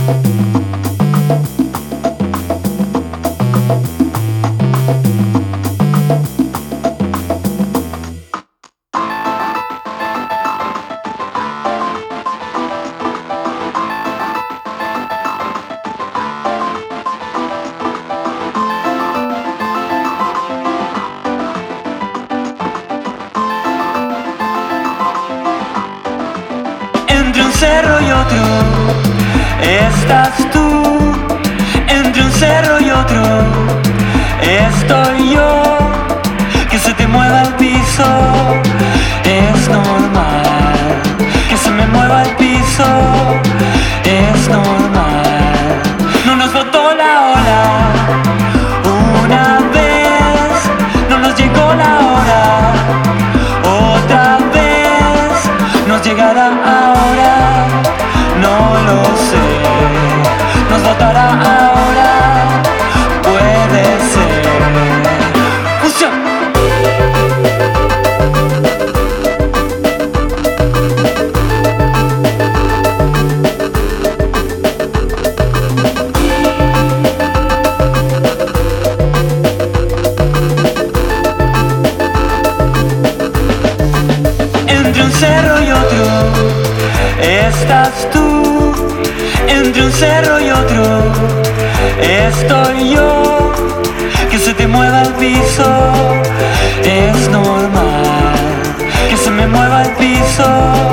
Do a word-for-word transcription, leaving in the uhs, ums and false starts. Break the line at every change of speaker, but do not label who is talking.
Entre un cerro y otro estás tú, entre un cerro y otro estoy yo. Que se te mueva el piso es normal, que se me mueva el piso es normal. No nos botó la ola una vez, no nos llegó la hora otra vez, nos llegará ahora, no lo sé, nos botará ahora, puede ser. ¡Fusión! Entre un cerro y otro estás tú, entre un cerro y otro estoy yo. Que se te mueva el piso es normal, que se me mueva el piso